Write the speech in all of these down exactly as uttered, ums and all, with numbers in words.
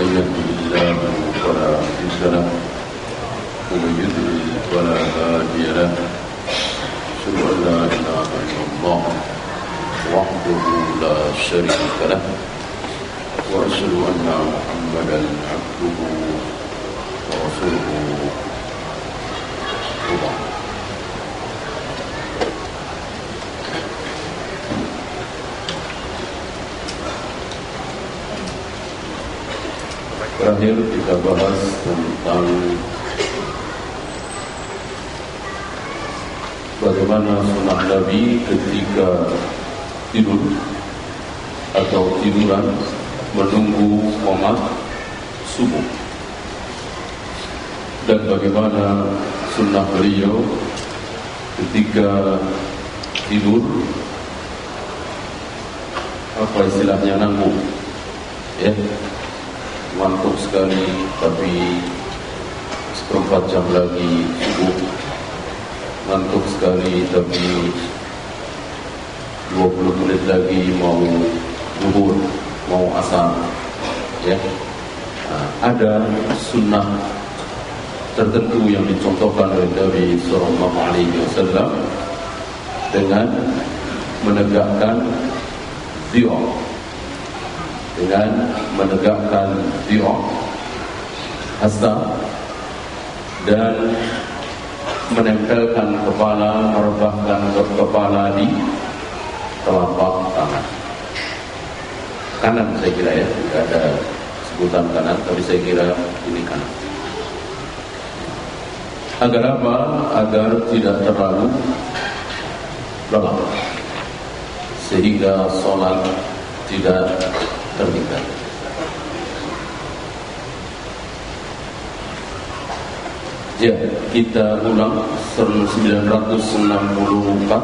من يهده الله فلا مضل له ومن يضلل فلا هادي له أشهد أن لا إله إلا الله وحده لا شريك له وأشهد أن محمدا عبده ورسوله وبعد. Terakhir kita bahas tentang bagaimana sunnah Nabi ketika tidur atau tiduran menunggu qomat subuh, dan bagaimana sunnah beliau ketika tidur apa istilahnya nanggung, ya, ngantuk sekali tapi seperempat jam lagi subuh, ngantuk sekali tapi dua puluh menit lagi mau zuhur, mau asar, ya. Nah, ada sunnah tertentu yang dicontohkan oleh Nabi Sallallahu Alaihi Wasallam dengan menegakkan zikr, dengan menegakkan zikr hasta dan menempelkan kepala, merebahkan kepala di telapak tangan kanan, saya kira, ya, tidak ada sebutan kanan, tapi saya kira ini kanan. Agar apa? Agar tidak terlalu lelah sehingga sholat tidak tertinggal. Ya, kita ulang sembilan ratus enam puluh empat.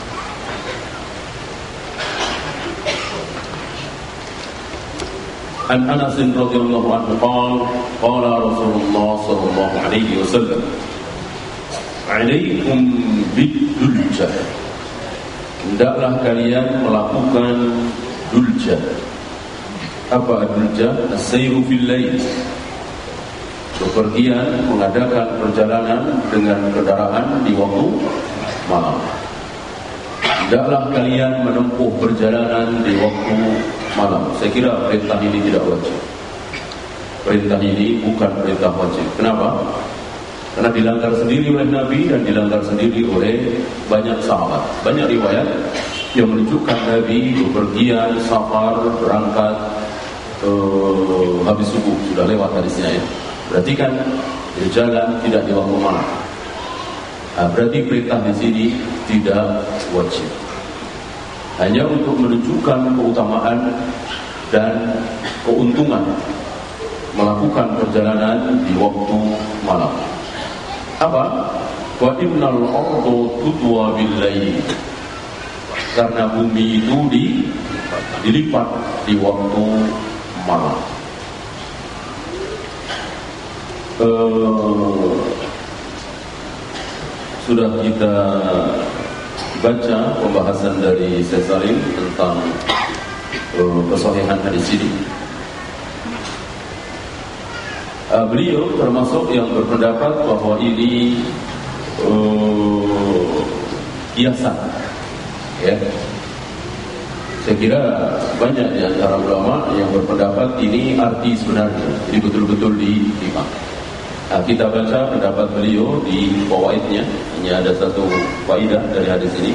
An Anas radhiyallahu anhu qala qala Rasulullah sallallahu alaihi wasallam alaikum bid-dulja, hendaklah kalian melakukan dulja. Apa dulja? As-sayru fil lail, bepergian, mengadakan perjalanan dengan kendaraan di waktu malam. Hendaklah kalian menempuh perjalanan di waktu malam. Saya kira perintah ini tidak wajib. Perintah ini bukan perintah wajib. Kenapa? Karena dilanggar sendiri oleh Nabi dan dilanggar sendiri oleh banyak sahabat. Banyak riwayat yang menunjukkan Nabi bepergian, safar, berangkat uh, habis subuh, sudah lewat hadisnya, ya. Berarti kan berjalan tidak di waktu malam. Nah, berarti perintah di sini tidak wajib. Hanya untuk menunjukkan keutamaan dan keuntungan melakukan perjalanan di waktu malam. Apa? Wa innal ardu tutwa bil lail, karena bumi itu di, dilipat di waktu malam. Uh, sudah kita baca pembahasan dari Syekh Salim tentang uh, kesahihan hadis ini. Uh, beliau termasuk yang berpendapat bahwa ini uh, kiasan, ya. Saya kira banyak di antara ulama yang berpendapat ini arti sebenarnya, ini betul-betul dipakai. Nah, kita baca pendapat beliau di fawaidnya. Ini ada satu faidah dari hadis ini.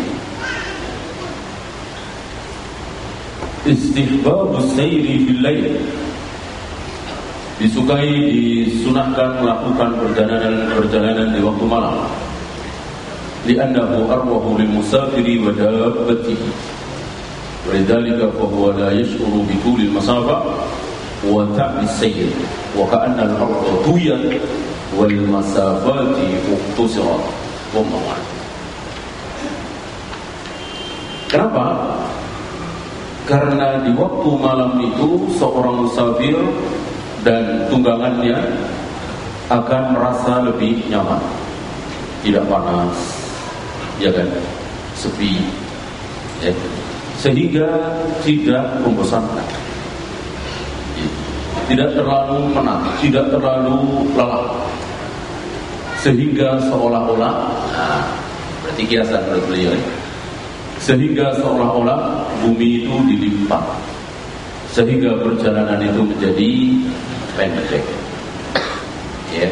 Istihbabus sayri fil lail, disukai, disunahkan melakukan perjalanan-perjalanan di waktu malam. Li'annahu arwahu lil musafiri wa dabbatihi, walidhalika fa huwa la yash'uru bi tulil masafah wa ta'bis sayr wa ka'anna al-ardha tuyat wal masafati uqtusirat. Wallahu a'lam. Kenapa? Karena di waktu malam itu seorang musafir dan tunggangannya akan merasa lebih nyaman, tidak panas, ya kan, sepi, ya, sehingga tidak membosankan. tidak terlalu penat, tidak terlalu lelah, sehingga seolah-olah, nah, berarti kiasan menurut beliau, sehingga seolah-olah bumi itu dilipat, sehingga perjalanan itu menjadi pendek. Ya.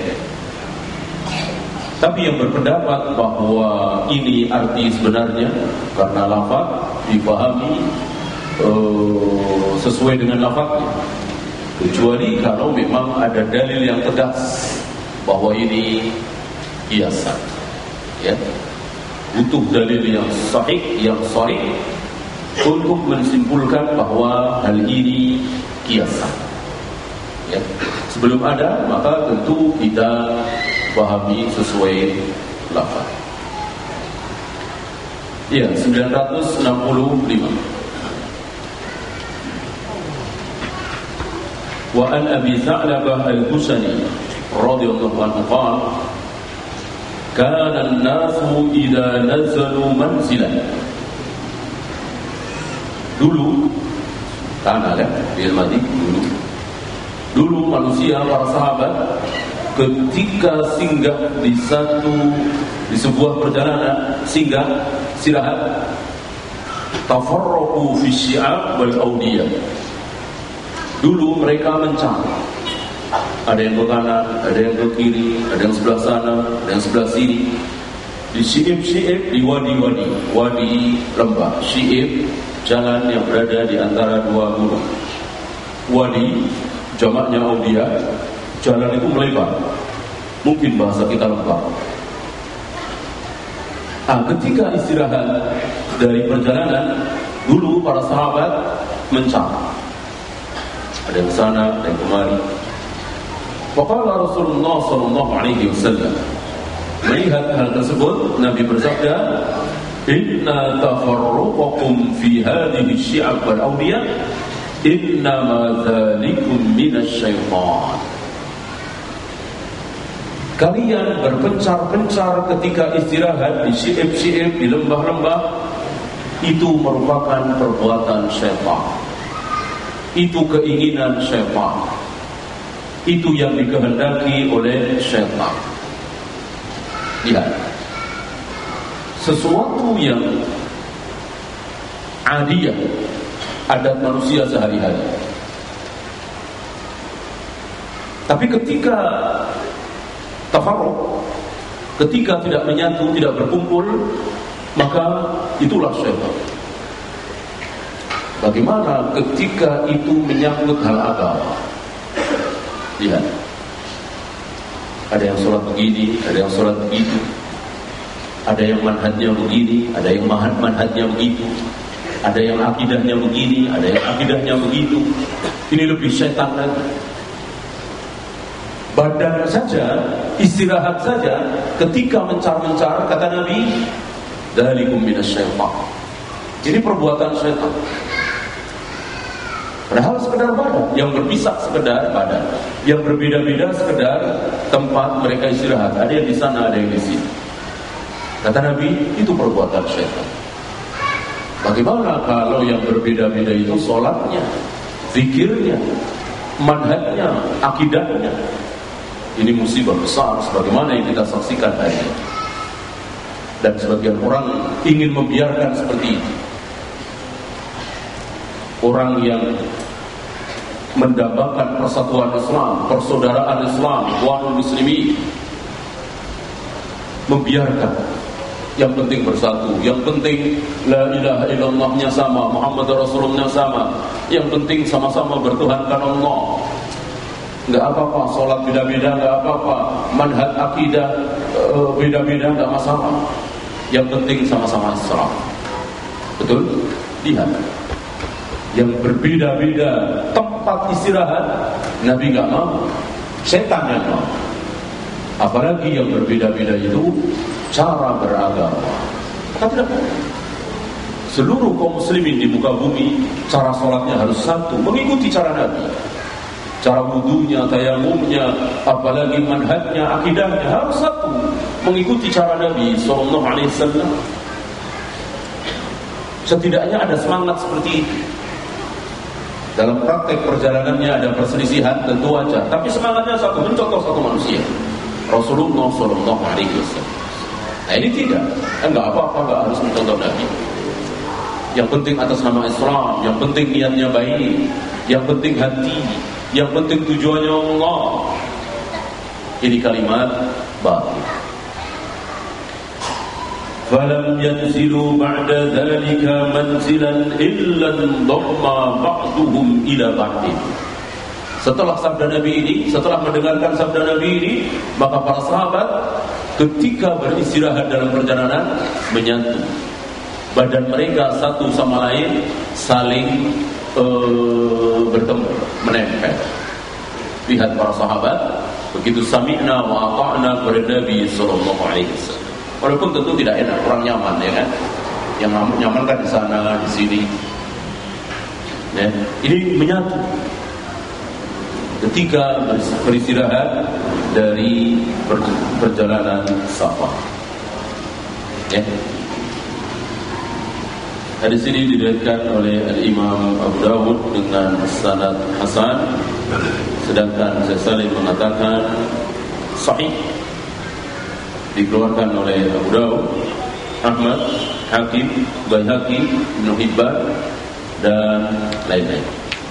Tapi yang berpendapat bahwa ini arti sebenarnya karena lafaz dipahami uh, sesuai dengan lafaznya, kecuali kalau memang ada dalil yang tegas bahwa ini kiasan. Ya, butuh dalil yang sahih, yang sahih untuk mensimpulkan bahwa hal ini kiasan. Ya. Sebelum ada, maka tentu kita pahami sesuai lafaz. Ya, sembilan ratus enam puluh lima. Wa an Abi Tha'labah al-Husani radhiyallahu anhu qala kana an-nasu idza nazalu manzilan. Dulu kana kan bil madi dulu. Dulu manusia, para sahabat, ketika singgah di satu di sebuah perjalanan, singgah istirahat, tafarraqu fi syi'ab wal awdiyah. Dulu mereka mencari, ada yang ke kanan, ada yang ke kiri, ada yang sebelah sana, ada yang sebelah sini, di syi'ib-syi'ib, di wadi-wadi, wadi lembah. Syi'ib jalan yang berada di antara dua gunung. Wadi jamaknya awdiyah, jalan itu melebar, mungkin bahasa kita lembah. Nah, ketika istirahat dari perjalanan, dulu para sahabat mencari, ada yang sana, ada yang kemari. Faqala Rasulullah sallallahu alaihi wasallam, melihat hal tersebut, Nabi bersabda, inna tafarruqakum fi hadhihi syi'ab wal awdiyah innama dzalikum minasyaitan. Kalian berpencar-pencar ketika istirahat di syi'ib-syi'ib, di lembah-lembah, itu merupakan perbuatan syaitan. Itu keinginan syaitan. Itu yang dikehendaki oleh syaitan. Lihat, sesuatu yang adiyah, adat manusia sehari-hari. Tapi ketika tafarruq, ketika tidak menyatu, tidak berkumpul, maka itulah syaitan. Bagaimana ketika itu menyangkut hal agama? Lihat, ada yang sholat begini, ada yang sholat begitu, ada yang manhajnya begini, ada yang manhajnya begitu, ada yang akidahnya begini, ada yang akidahnya begitu. Ini lebih syaitan lagi. Badan saja, istirahat saja, ketika mencar-mencar, kata Nabi, dzalikum minasyaitan. Ini perbuatan syaitan. Padahal sekedar badan, yang berpisah sekedar badan, yang berbeda-beda sekedar tempat mereka istirahat. Ada yang di sana, ada yang di sini. Kata Nabi, itu perbuatan syaitan. Bagaimana kalau yang berbeda-beda itu sholatnya, zikirnya, manhajnya, akidahnya? Ini musibah besar sebagaimana yang kita saksikan hari ini. Dan sebagian orang ingin membiarkan seperti itu. Orang yang mendambakan persatuan Islam, persaudaraan Islam, ikhwanul muslimin, membiarkan. Yang penting bersatu, yang penting la ilaha illallahnya sama, Muhammad Rasulullah sama, yang penting sama-sama bertuhankan Allah. Enggak apa-apa, sholat beda-beda enggak apa-apa, manhaj akidah uh, beda-beda enggak masalah. Yang penting sama-sama Islam. Betul? Lihat, yang berbeda-beda tempat istirahat, Nabi enggak mau, setan yang mau. Apalagi yang berbeda-beda itu cara beragama. Maka tidak boleh. Seluruh kaum muslimin di muka bumi, cara sholatnya harus satu, mengikuti cara Nabi. Cara wudunya, tayamumnya, apalagi manhajnya, akidahnya harus satu, mengikuti cara Nabi sallallahu alaihi wasallam. Setidaknya ada semangat seperti itu. Dalam praktek perjalanannya ada perselisihan, tentu wajar. Tapi semangatnya satu, mencontoh satu manusia, Rasulullah Shallallahu Alaihi Wasallam. Nah ini tidak, enggak apa-apa, enggak harus mencontoh Nabi. Yang penting atas nama Islam, yang penting niatnya baik, yang penting hati, yang penting tujuannya Allah. Ini kalimat batil. فَلَمْ يَنْزِلُوا بَعْدَ ذَلِكَ مَنْزِلًا إِلَّا انضَمَّ بَعْضُهُمْ إِلَى بَعْضٍ. Setelah sabda Nabi ini, setelah mendengarkan sabda Nabi ini, maka para sahabat ketika beristirahat dalam perjalanan menyatu. Badan mereka satu sama lain saling uh, bertemu, menempel. Lihat para sahabat begitu sami'na wa ata'na kepada Nabi sallallahu alaihi wasallam. Walaupun tentu tidak enak, kurang nyaman, ya kan? Yang nyaman kan di sana, di sini. Ya, ini menyatu. Ketika beristirahat dari perjalanan safar. Ya. Hadis ini diriwayatkan oleh Imam Abu Dawud dengan sanad hasan, sedangkan Syekh Salim mengatakan sahih. Dikeluarkan oleh Abu Dawud, Ahmad, Hakim, Baihaqi, Ibnu Hibban dan lain-lain.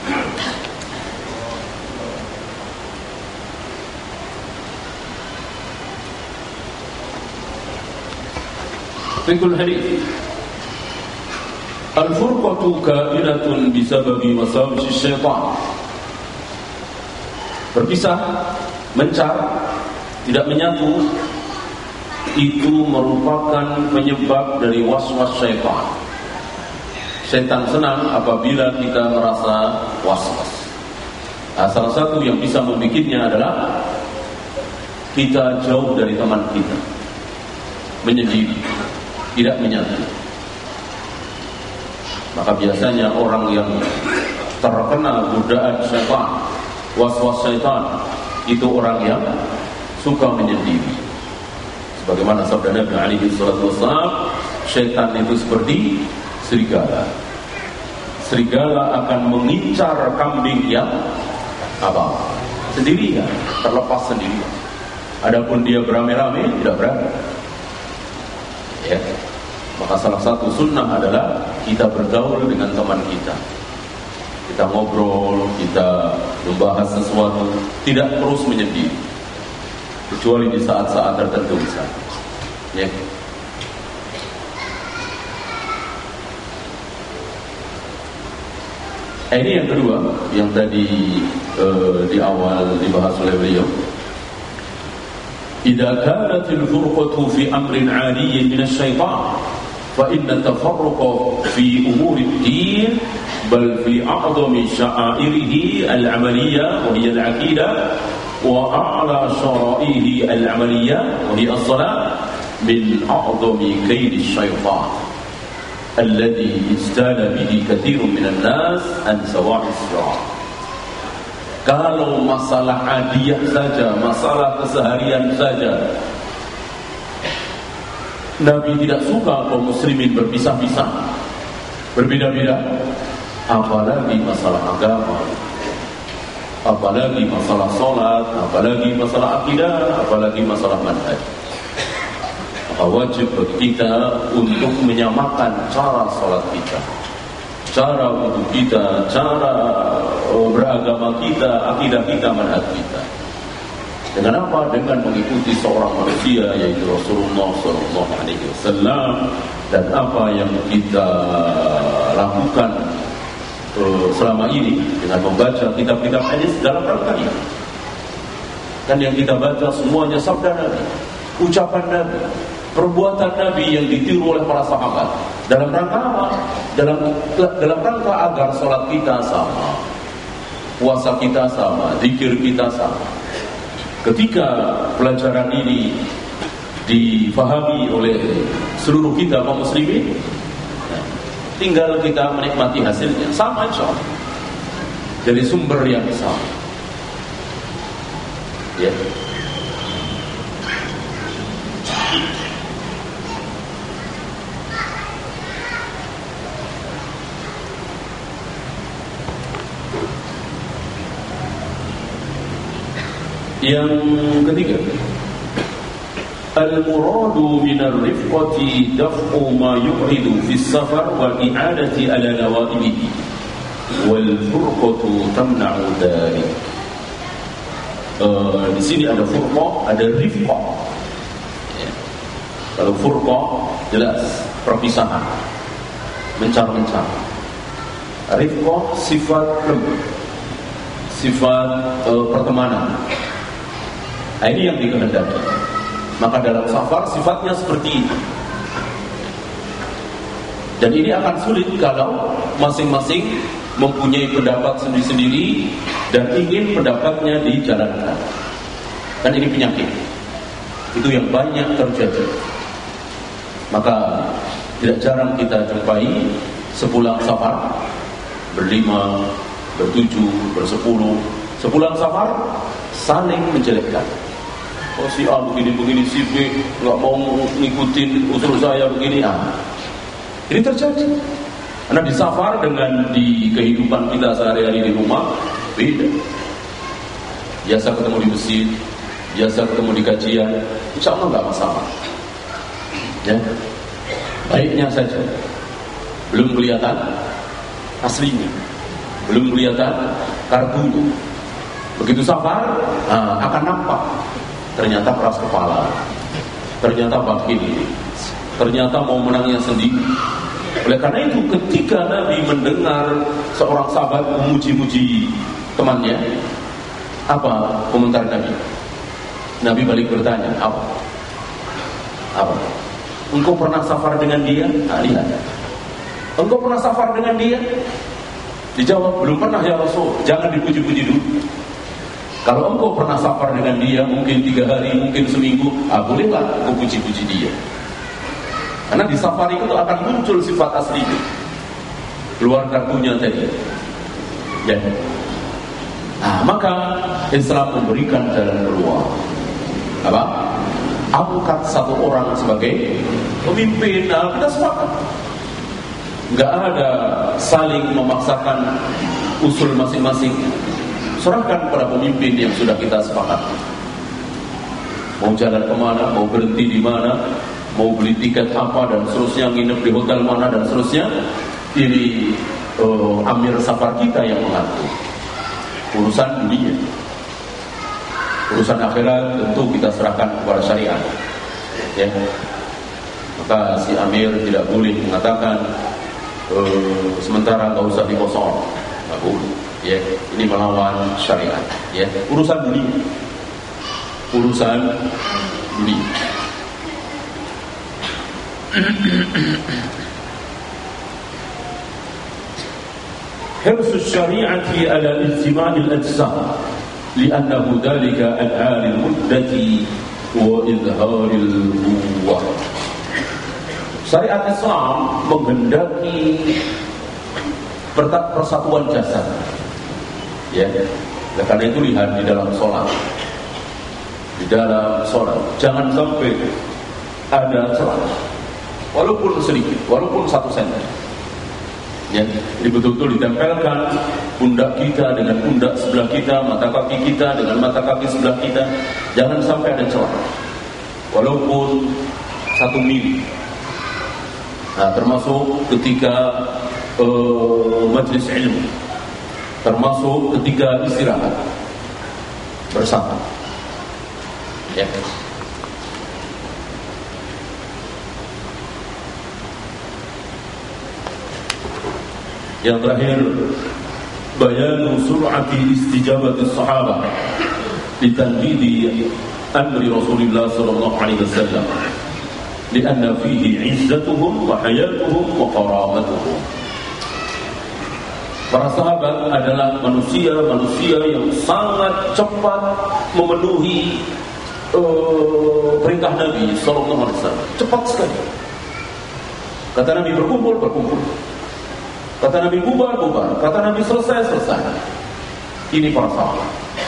Fikul hadis. Al-furqatu ka'inatun bisababi wasawis syaitan. Berpisah, mencar, tidak menyatu, itu merupakan penyebab dari was-was syaitan. Syaitan senang apabila kita merasa was-was. Nah, salah satu yang bisa membikinnya adalah kita jauh dari teman kita, menyendiri, tidak menyatu. Maka biasanya orang yang terkena godaan syaitan, was-was syaitan, itu orang yang suka menyendiri. Sebagaimana sabda Nabi alaihi salatu wassalam, syaitan itu seperti serigala. Serigala akan mengincar kambing yang apa? Sendirian, terlepas sendirian. Adapun dia beramai-ramai tidak berani. Ya. Maka salah satu sunnah adalah kita bergaul dengan teman kita. Kita ngobrol, kita membahas sesuatu, tidak terus menyendiri. Kecuali di saat-saat tertentu misalnya. Ya. Eh, ini yang kedua, yang tadi uh, di awal dibahas oleh beliau. Idza kanatil furqatu fi amrin 'aliyyin min asy-syaitan, fa inna at-tafarruqa fi umuri ad-din bal fi a'zami sya'airihi al-'amaliyyah wa hiya al-'aqidah وأعلى شرائه العملية وهي الصلاة من أعظم كيد الشيطان الذي استال به كثير من الناس عن سواء الصراط. Kalau masalah adiyah saja, masalah keseharian saja, Nabi tidak suka kaum muslimin berpisah-pisah, berbeda-beda, apalagi masalah agama, apalagi masalah sholat, apalagi masalah akidah, apalagi masalah manhaj. Maka wajib bagi kita untuk menyamakan cara sholat kita, cara wudhu kita, cara beragama kita, akidah kita, manhaj kita. Dengan apa? Dengan mengikuti seorang manusia, yaitu Rasulullah Sallallahu Alaihi Wasallam, dan apa yang kita lakukan selama ini dengan membaca kitab-kitab hadis dalam rangka ini. Dan yang kita baca semuanya sabda Nabi, ucapan Nabi, perbuatan Nabi yang ditiru oleh para sahabat. Dalam rangka apa? Dalam dalam rangka agar salat kita sama, puasa kita sama, zikir kita sama. Ketika pelajaran ini difahami oleh seluruh kita kaum muslimin, tinggal kita menikmati hasilnya sama insyaallah. Dari sumber yang sama. Ya. Yang ketiga, al-muradu minar rifqati daf'u ma yu'ridu fi safar wa i'adati ala nawaibihi wal furqatu tamna'u dhalik. Uh, di sini ada furqa, ada rifqa. Ya. Kalau furqa jelas perpisahan, mencar-mencar. Rifqa sifat lembut, sifat uh, pertemanan. Nah, ini yang dikehendaki. Maka dalam safar sifatnya seperti itu. Dan ini akan sulit kalau masing-masing mempunyai pendapat sendiri-sendiri dan ingin pendapatnya dijalankan. Dan ini penyakit. Itu yang banyak terjadi. Maka tidak jarang kita jumpai sepulang safar berlima, bertujuh, bersepuluh, sepulang safar saling menjelekkan. Oh si A begini-begini, si B nggak mau ngikutin usul saya begini. Ah, ini terjadi. Karena di safar dengan di kehidupan kita sehari-hari di rumah beda. Biasa ketemu di masjid, biasa ketemu di kajian, insya Allah nggak masalah. Ya, baiknya saja. Belum kelihatan aslinya, belum kelihatan kartunya. Begitu safar, nah, akan nampak. Ternyata keras kepala, ternyata bakhil, ternyata mau menangnya sendiri. Oleh karena itu ketika Nabi mendengar seorang sahabat memuji-muji temannya, apa komentar Nabi? Nabi balik bertanya, apa? Apa? Engkau pernah safar dengan dia? Nah, lihat. Engkau pernah safar dengan dia? Dijawab, belum pernah ya Rasul. Jangan dipuji-puji dulu. Kalau engkau pernah safar dengan dia, mungkin tiga hari, mungkin seminggu, ah, bolehlah engkau puji-puji dia. Karena di safar itu akan muncul sifat aslinya. Keluar kartunya tadi. Ya. Nah, maka Islam memberikan jalan keluar. Apa? Angkat satu orang sebagai pemimpin. Nah, kita sepakat. Enggak ada saling memaksakan usul masing-masing. Serahkan pada pemimpin yang sudah kita sepakati. Mau jalan kemana, mau berhenti di mana, mau beli tiket apa dan seterusnya, nginep di hotel mana dan seterusnya. Ini uh, amir safar kita yang mengatur. Urusan dunia, urusan akhirat tentu kita serahkan kepada syariat. Ya. Maka si amir tidak boleh mengatakan uh, sementara nggak usah dikosong, nggak boleh. Ya, ini melawan syariat. Ya, urusan dunia, urusan dunia. حرص الشريعة على اجتماع الأجسام لأنه ذلك أدعى للمدة وإظهار القوة. Syariat Islam menghendaki persatuan jasad. Ya, nah, karena itu lihat di dalam sholat, di dalam sholat jangan sampai ada celah, walaupun sedikit, walaupun satu senti. Ya, jadi betul-betul ditempelkan pundak kita dengan pundak sebelah kita, mata kaki kita dengan mata kaki sebelah kita. Jangan sampai ada celah, walaupun satu mili. Nah, termasuk ketika uh, majlis ilmu, termasuk ketika istirahat bersama. Ya. Yang terakhir, bayanu sur'ati istijabati sahabah litanfidhi amri Rasulullah sallallahu alaihi wasallam lianna fihi izzatuhum wa hayatuhum wa karamatuhum. Para sahabat adalah manusia-manusia yang sangat cepat memenuhi uh, perintah Nabi sallallahu alaihi wasallam. Cepat sekali. Kata Nabi berkumpul, berkumpul. Kata Nabi bubar, bubar. Kata Nabi selesai, selesai. Ini para sahabat.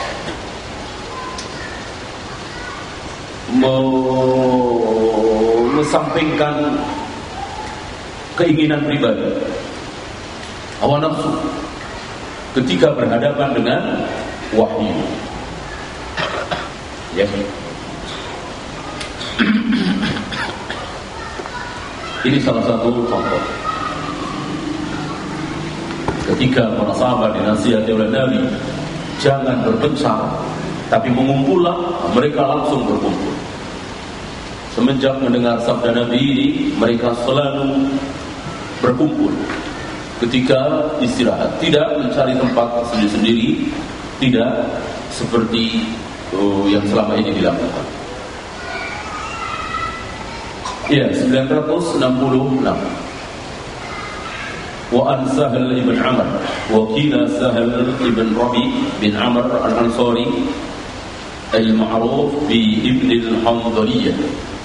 Mengesampingkan keinginan pribadi, hawa nafsu, ketika berhadapan dengan wahyu. Ya. Ini salah satu contoh. Ketika para sahabat dinasihati oleh Nabi, jangan berpencar, tapi mengumpullah, mereka langsung berkumpul. Semenjak mendengar sabda Nabi ini, mereka selalu berkumpul. Ketika istirahat, tidak mencari tempat sendiri-sendiri, tidak seperti uh, yang selama ini dilakukan. Ya, sembilan ratus enam puluh enam. Wa an Sahal ibn Amr, wa qila Sahal ibn Rabi bin Amr al-Ansari al-ma'ruf bi ibn al-Hamdaliyah.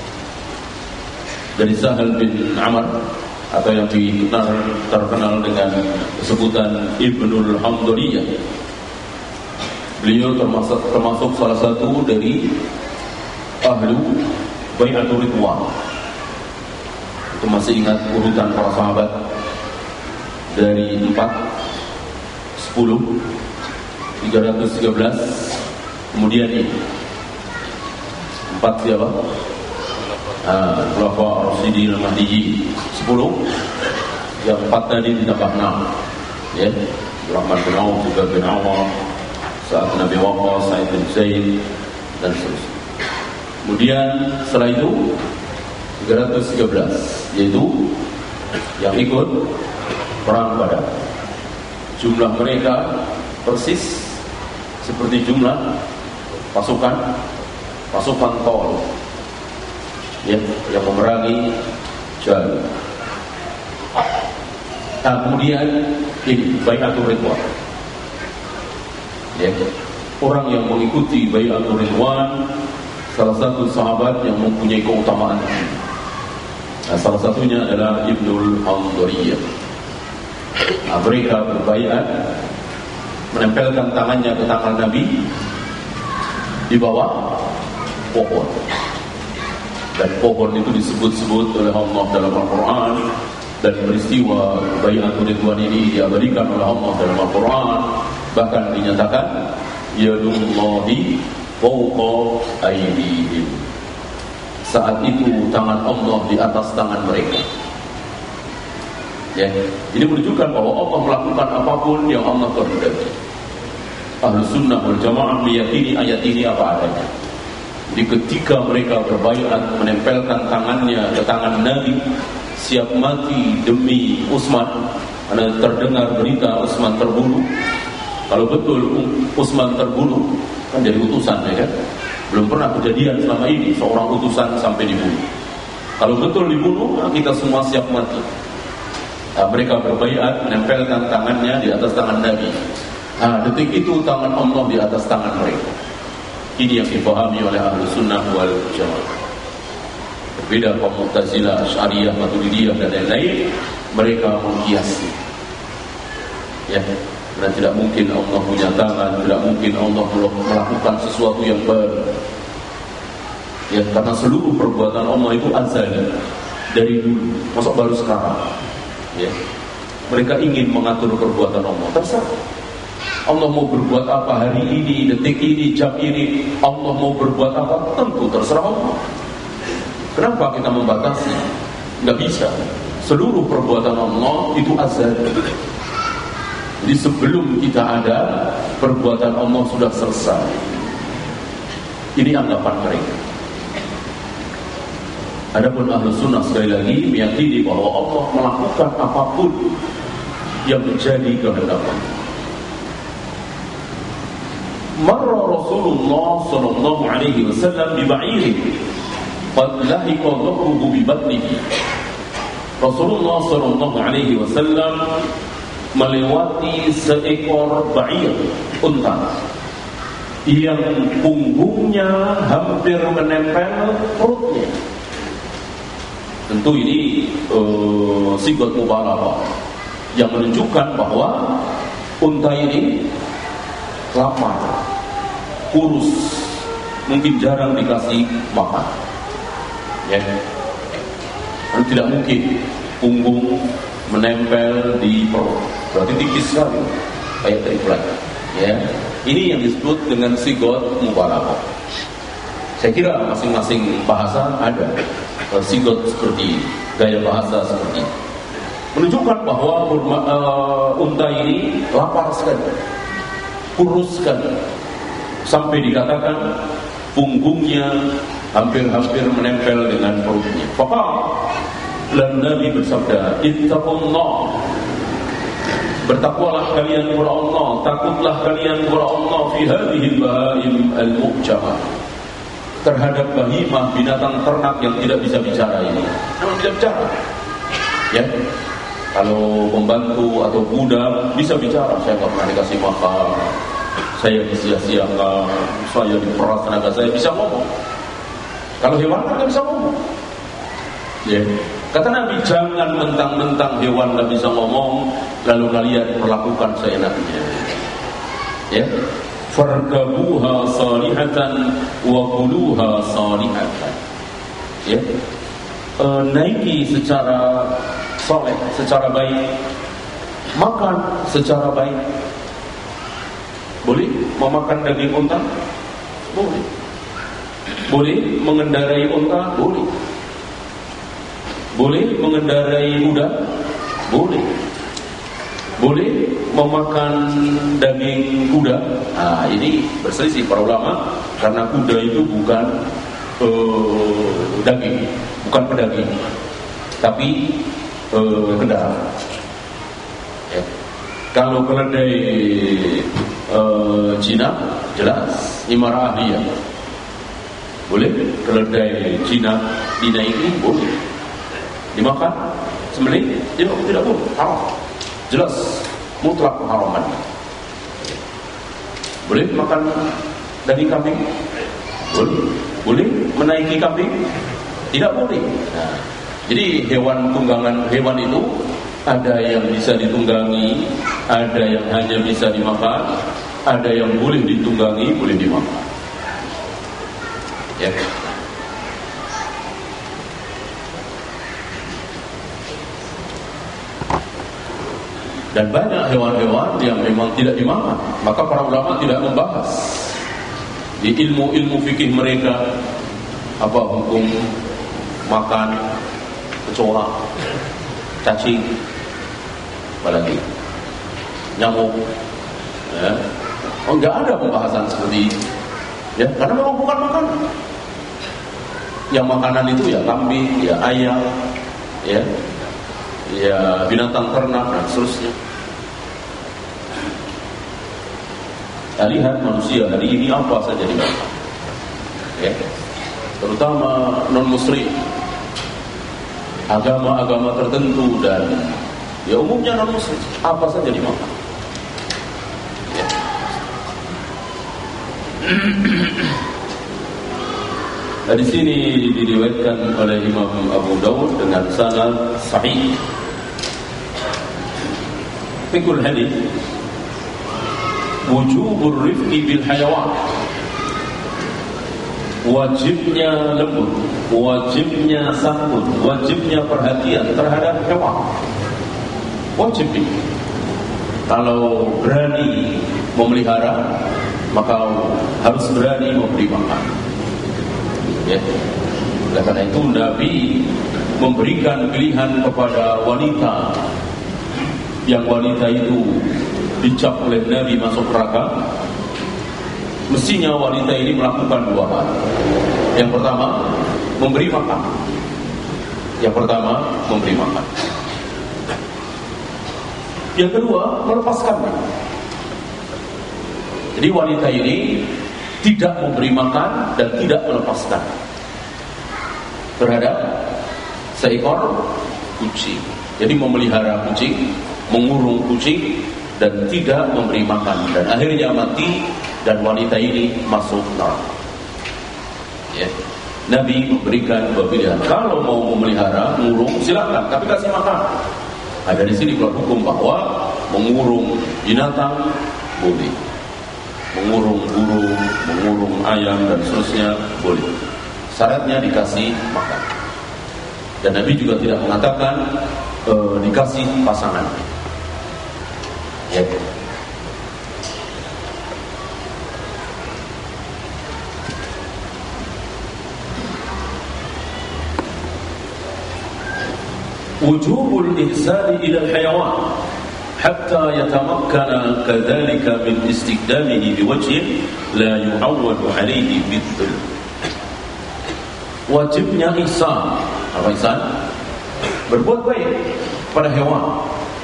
Dari Sahal bin Amr, atau yang dikenal terkenal dengan sebutan Ibnul Hamdaliyah. Beliau termasuk termasuk salah satu dari ahlu Bai'atul Ridwan. Itu masih ingat urutan para sahabat dari empat, sepuluh, tiga ratus tiga belas, kemudian ini empat siapa? Khulafa Ar-Rasyidin Al-Mahdiyyin sepuluh, yang empat tadi ditambah enam, ya, Rahman bin Auf, juga bin Awam, Sa'ad bin Abi Waqqas, Sa'id bin Zaid, dan seterusnya. Kemudian setelah itu tiga ratus tiga belas, yaitu yang ikut perang Badar. Jumlah mereka persis seperti jumlah pasukan pasukan Tol, ya, yang memerangi Jalut. Nah, kemudian ini Bai'atul Ridwan, ya, orang yang mengikuti Bai'atul Ridwan, salah satu sahabat yang mempunyai keutamaan. Nah, salah satunya adalah Ibnul Hamdaliyah. Nah, mereka berbaiat, menempelkan tangannya ke tangan Nabi di bawah pohon. Dan pohon itu disebut-sebut oleh Allah dalam Al-Quran, dan peristiwa Bai'atul Ridwan ini diabadikan oleh Allah dalam Al-Quran. Bahkan dinyatakan yadullahi fawqa aydihim. Saat itu tangan Allah di atas tangan mereka. Ya, ini menunjukkan bahwa Allah melakukan apapun yang Allah kehendaki. Ahlus Sunnah wal Jamaah meyakini ayat ini apa adanya. Jadi ketika mereka berbaiat, menempelkan tangannya ke tangan Nabi, siap mati demi Utsman, karena terdengar berita Utsman terbunuh. Kalau betul Utsman terbunuh, kan jadi utusan, ya kan? Belum pernah kejadian selama ini seorang utusan sampai dibunuh. Kalau betul dibunuh, kita semua siap mati. Nah, mereka berbaiat, menempelkan tangannya di atas tangan Nabi. Nah, detik itu tangan Allah di atas tangan mereka. Ini yang dipahami oleh Ahlus Sunnah wal Jamaah. Berbeda kaum Mu'tazilah, Asy'ariyah, Maturidiyah dan lain-lain, mereka mengkiasi. Ya, karena tidak mungkin Allah punya tangan, tidak mungkin Allah melakukan sesuatu yang baru. Ya, karena seluruh perbuatan Allah itu azali, dari dulu, masa baru sekarang. Ya, mereka ingin mengatur perbuatan Allah, terserah. Allah mau berbuat apa hari ini, detik ini, jam ini, Allah mau berbuat apa, tentu terserah Allah. Kenapa kita membatasi? Nggak bisa. Seluruh perbuatan Allah itu azali. Jadi sebelum kita ada, perbuatan Allah sudah selesai. Ini anggapan mereka. Adapun Ahlus Sunnah sekali lagi meyakini bahwa Allah melakukan apapun yang menjadi kehendaknya. Marra Rasulullah sallallahu alaihi wasallam bi ba'ir qad lahiqa dhahruhu bi batnihi. Rasulullah sallallahu alaihi wasallam melewati seekor ba'ir, unta, yang punggungnya hampir menempel perutnya. Tentu ini uh, sigat mubalaghah yang menunjukkan bahwa unta ini lapar, kurus, mungkin jarang dikasih makan. Ya, dan tidak mungkin punggung menempel di perut, berarti tipis sekali, kayak triplek. Ya, ini yang disebut dengan sigot mubalaghah. Saya kira masing-masing bahasa ada uh, sigot seperti gaya bahasa seperti ini. Menunjukkan bahwa uh, unta ini lapar sekali, kurus sekali, sampai dikatakan punggungnya hampir-hampir menempel dengan perutnya. Maka lalu Nabi bersabda, ittaqullah, bertakwalah kalian kepada Allah, takutlah kalian kepada Allah fi hadhil bahaim al-mu'jamah, terhadap bahimah binatang ternak yang tidak bisa bicara ini. Memang tidak bicara. Ya. Kalau pembantu atau budak bisa bicara, saya enggak pernah dikasih makan, saya disia-siakan, saya diperas tenaga saya, bisa ngomong. Kalau hewan kan enggak bisa ngomong. Ya. Kata Nabi, jangan mentang-mentang hewan enggak bisa ngomong lalu kalian perlakukan seenaknya. Ya. Farkabuha salihatan wa kuluha salihatan. Ya. E, naiki secara soleh, secara baik, makan secara baik. Boleh memakan daging unta? Boleh. Boleh mengendarai unta? Boleh. Boleh mengendarai kuda? Boleh. Boleh memakan daging kuda? Nah, ini berselisih para ulama karena kuda itu bukan uh, daging, bukan pedaging, tapi uh, kendaraan. Ya. Kalau keledai uh, Cina, jelas imarah ahliya. Boleh keledai Cina dinaiki? Boleh. Dimakan, sembelih? Tidak, tidak boleh, haram. Jelas, mutlak keharaman. Boleh makan daging kambing? Boleh. Boleh menaiki kambing? Tidak boleh. Nah, jadi hewan tunggangan hewan itu ada yang bisa ditunggangi, ada yang hanya bisa dimakan, ada yang boleh ditunggangi, boleh dimakan. Ya. Dan banyak hewan-hewan yang memang tidak dimakan. Maka para ulama tidak membahas di ilmu-ilmu fikih mereka apa hukum makan kecoa, cacing, apalagi nyamuk. Ya. Oh, enggak ada pembahasan seperti itu. Ya, karena memang bukan makanan. Yang makanan itu ya kambing, ya ayam, ya. Ya binatang ternak dan seterusnya. Nah, lihat manusia hari ini apa saja dimakan, ya, terutama non muslim, agama-agama tertentu dan ya umumnya non muslim, apa saja dimakan. Ya. Nah, di sini diriwayatkan oleh Imam Abu Dawud dengan sanad sahih. Fikul hadis wujubur rifqi bil hayawan, wajibnya lembut, wajibnya santun, wajibnya perhatian terhadap hewan. Wajib ini. Kalau berani memelihara, maka harus berani memberi makan. Ya. Karena itu Nabi memberikan pilihan kepada wanita, yang wanita itu dicap oleh Nabi masuk neraka. Mestinya wanita ini melakukan dua hal. Yang pertama, memberi makan. Yang pertama, memberi makan. Yang kedua, melepaskannya. Jadi wanita ini tidak memberi makan dan tidak melepaskan terhadap seekor kucing. Jadi memelihara kucing, mengurung kucing dan tidak memberi makan, dan akhirnya mati dan wanita ini masuk neraka. Ya. Nabi memberikan dua pilihan. Kalau mau memelihara, mengurung, silakan, tapi kasih makan. Ada di sini kalau hukum bahwa mengurung binatang boleh, mengurung burung, mengurung ayam dan seterusnya boleh. Syaratnya dikasih makan. Dan Nabi juga tidak mengatakan e, dikasih pasangan. Ya. wujubul ihsani ila al-hayawan hatta yatamakkana kadzalika min istiqdamihi biwajhin la yu'awwadu alayhi bidhul. Wajibnya ihsan. Apa ihsan? Berbuat baik pada hewan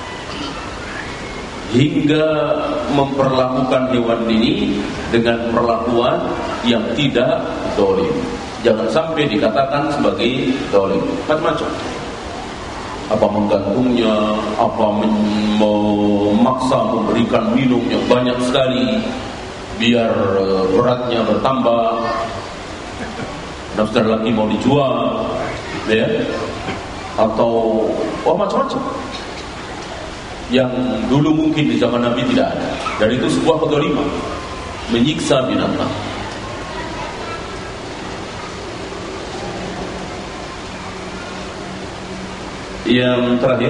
hingga memperlakukan hewan ini dengan perlakuan yang tidak zalim. Jangan sampai dikatakan sebagai zalim. Macam-macam. Apa menggantungnya, apa memaksa memberikan minum yang banyak sekali biar beratnya bertambah. Dan saudara lagi mau dijual, ya, atau oh, macam-macam yang dulu mungkin di zaman Nabi tidak ada. Dan itu sebuah kezaliman, menyiksa binatang. Yang terakhir,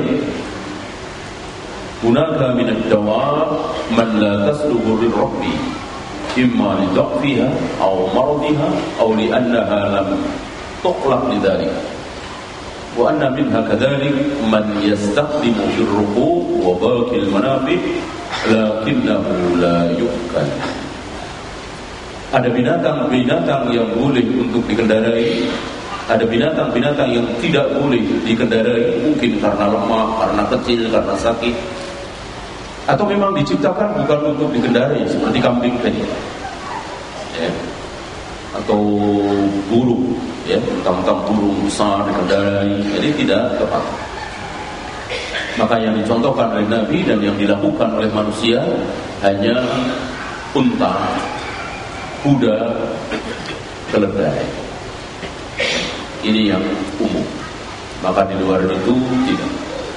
hunaka min ad-dawab man la tasluhu lirabbi imma li dha'fiha aw maradiha aw li annaha lam tuqlaq lidzalik. Wa anna minha kadzalik man yastaqdimu fil ruku' wa baqi al-manafi' lakinnahu la yu'kal. Ada binatang-binatang yang boleh untuk dikendarai, ada binatang-binatang yang tidak boleh dikendarai, mungkin karena lemah, karena kecil, karena sakit, atau memang diciptakan bukan untuk dikendarai, seperti kambing tadi, ya, atau burung, ya, tentang burung besar dikendarai, jadi tidak tepat. Maka yang dicontohkan oleh Nabi dan yang dilakukan oleh manusia hanya unta, kuda, keledai. Ini yang umum. Maka di luar itu tidak.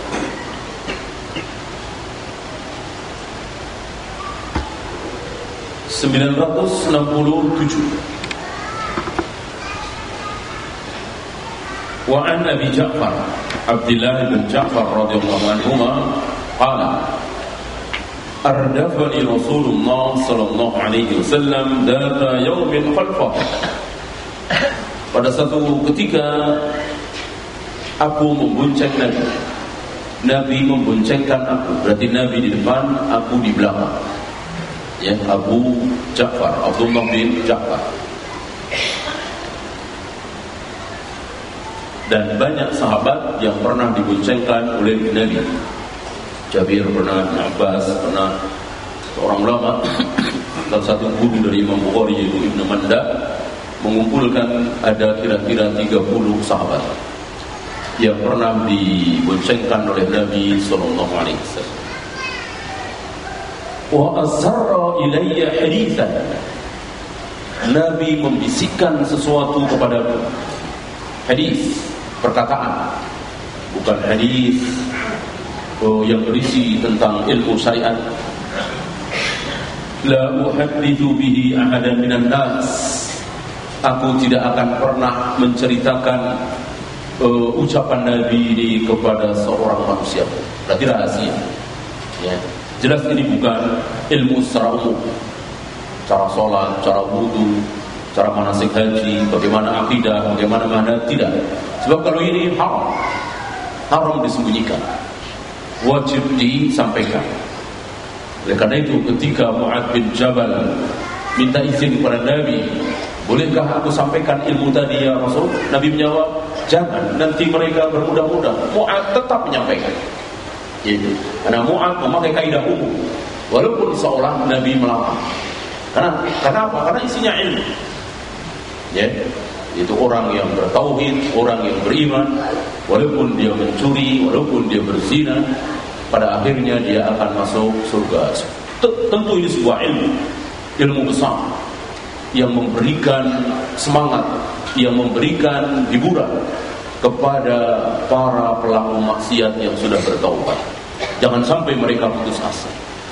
sembilan ratus enam puluh tujuh. Wa an Abi Ja'far Abdullah bin Ja'far radhiyallahu anhuma qala ardafani Rasulullah sallallahu alaihi wasallam data yaumin khalfah. Pada satu ketika aku membonceng Nabi. Nabi memboncengkan aku. Berarti Nabi di depan, aku di belakang. Ya, Abu Ja'far, Abdullah bin Ja'far. Dan banyak sahabat yang pernah diboncengkan oleh Nabi. Jabir pernah, Abbas pernah, seorang ulama, salah satu guru dari Imam Bukhari yaitu Ibnu Manda, mengumpulkan ada kira-kira tiga puluh sahabat yang pernah diboncengkan oleh Nabi sallallahu alaihi wasallam. Wa asarra ilayya hadithan. Nabi membisikkan sesuatu kepadaku. Hadis, perkataan, bukan hadis oh, yang berisi tentang ilmu syariat. La uhaddithu bihi ahadan minan nas. Aku tidak akan pernah menceritakan uh, ucapan Nabi ini kepada seorang manusia. Berarti rahasia. Ya. Jelas ini bukan ilmu secara umum. Cara sholat, cara wudu, cara manasik haji, bagaimana akidah, bagaimana mana, tidak. Sebab kalau ini haram, haram disembunyikan, wajib disampaikan. Oleh karena itu ketika Mu'adz bin Jabal minta izin kepada Nabi, bolehkah aku sampaikan ilmu tadi ya Rasul? Nabi menjawab, jangan, nanti mereka bermudah-mudah. Mu'adz tetap menyampaikan. Itu. Karena Mu'adz memakai kaidah umum, walaupun seolah Nabi melarang. Karena karena apa? Karena isinya ilmu. Ya, itu orang yang bertauhid, orang yang beriman, walaupun dia mencuri, walaupun dia berzina, pada akhirnya dia akan masuk surga. Tentu ini sebuah ilmu, ilmu besar, yang memberikan semangat, yang memberikan hiburan kepada para pelaku maksiat yang sudah bertaubat. Jangan sampai mereka putus asa.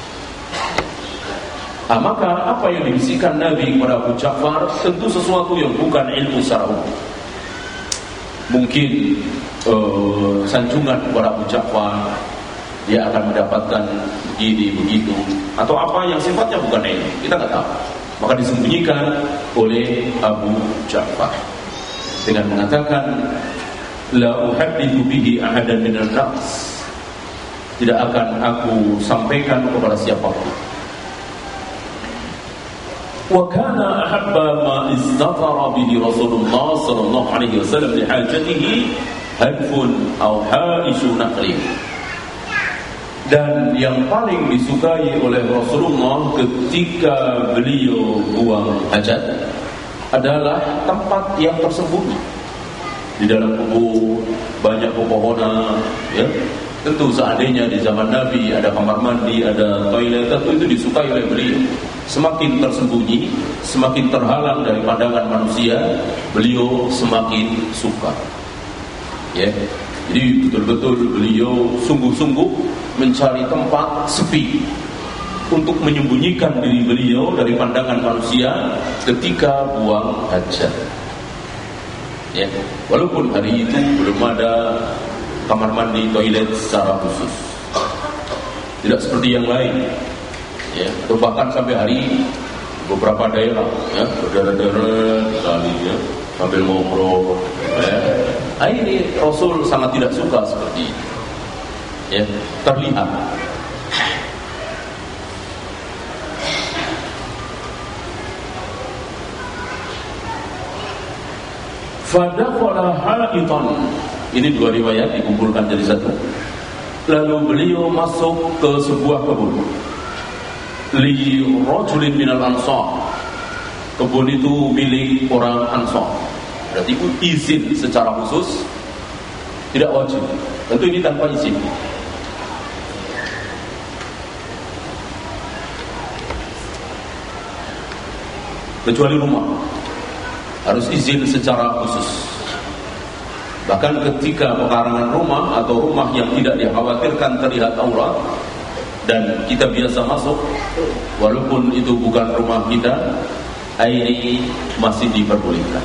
Nah, maka apa yang dibisikkan Nabi kepada Abu Ja'far tentu sesuatu yang bukan ilmu secara umum. Mungkin uh, sanjungan kepada Abu Ja'far, dia akan mendapatkan begini begitu, atau apa yang sifatnya bukan ilmu, kita nggak tahu. Maka disembunyikan oleh Abu Ja'far dengan mengatakan, la uhaddithu bihi ahadan minan nas, tidak akan aku sampaikan kepada siapapun. Wa kana ahabba ma istatara bihi Rasulullah sallallahu alaihi wasallam li hajatihi hadfun aw haishu naqlin. Dan yang paling disukai oleh Rasulullah ketika beliau buang hajat adalah tempat yang tersembunyi di dalam kubur, banyak pepohonan, ya. Tentu seandainya di zaman Nabi ada kamar mandi, ada toilet, tentu itu disukai oleh beliau. Semakin tersembunyi, semakin terhalang dari pandangan manusia, beliau semakin suka. Ya. Jadi betul-betul beliau sungguh-sungguh mencari tempat sepi untuk menyembunyikan diri beliau dari pandangan manusia ketika buang hajat. Ya, walaupun hari itu belum ada kamar mandi, toilet secara khusus, tidak seperti yang lain. Ya, atau bahkan sampai hari beberapa daerah, ya, berdarah-darah sekali, ya, sambil ngobrol. Ya. Nah, ini Rasul sangat tidak suka seperti itu. Ya, terlihat. Fadakhala ha'itan. Ini dua riwayat dikumpulkan jadi satu. Lalu beliau masuk ke sebuah kebun. Li rajulin minal ansar. Kebun itu milik orang Ansar. Berarti itu izin secara khusus, tidak wajib. Tentu ini tanpa izin. Kecuali rumah, harus izin secara khusus. Bahkan ketika pekarangan rumah atau rumah yang tidak dikhawatirkan terlihat aurat dan kita biasa masuk, walaupun itu bukan rumah kita, ini masih diperbolehkan.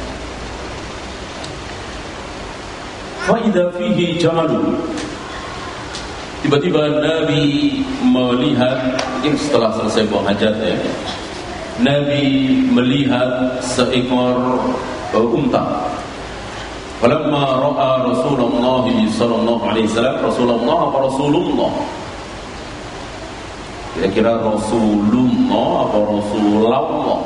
Fa'idha fihi jamalun. Tiba-tiba Nabi melihat, mungkin setelah selesai buang hajat, ya, Nabi melihat seekor uh, unta. Falamma ra'a Rasulullah sallallahu alaihi wasallam, Rasulullah apa Rasulullah? Kira-kira Rasulullah apa Rasulullah?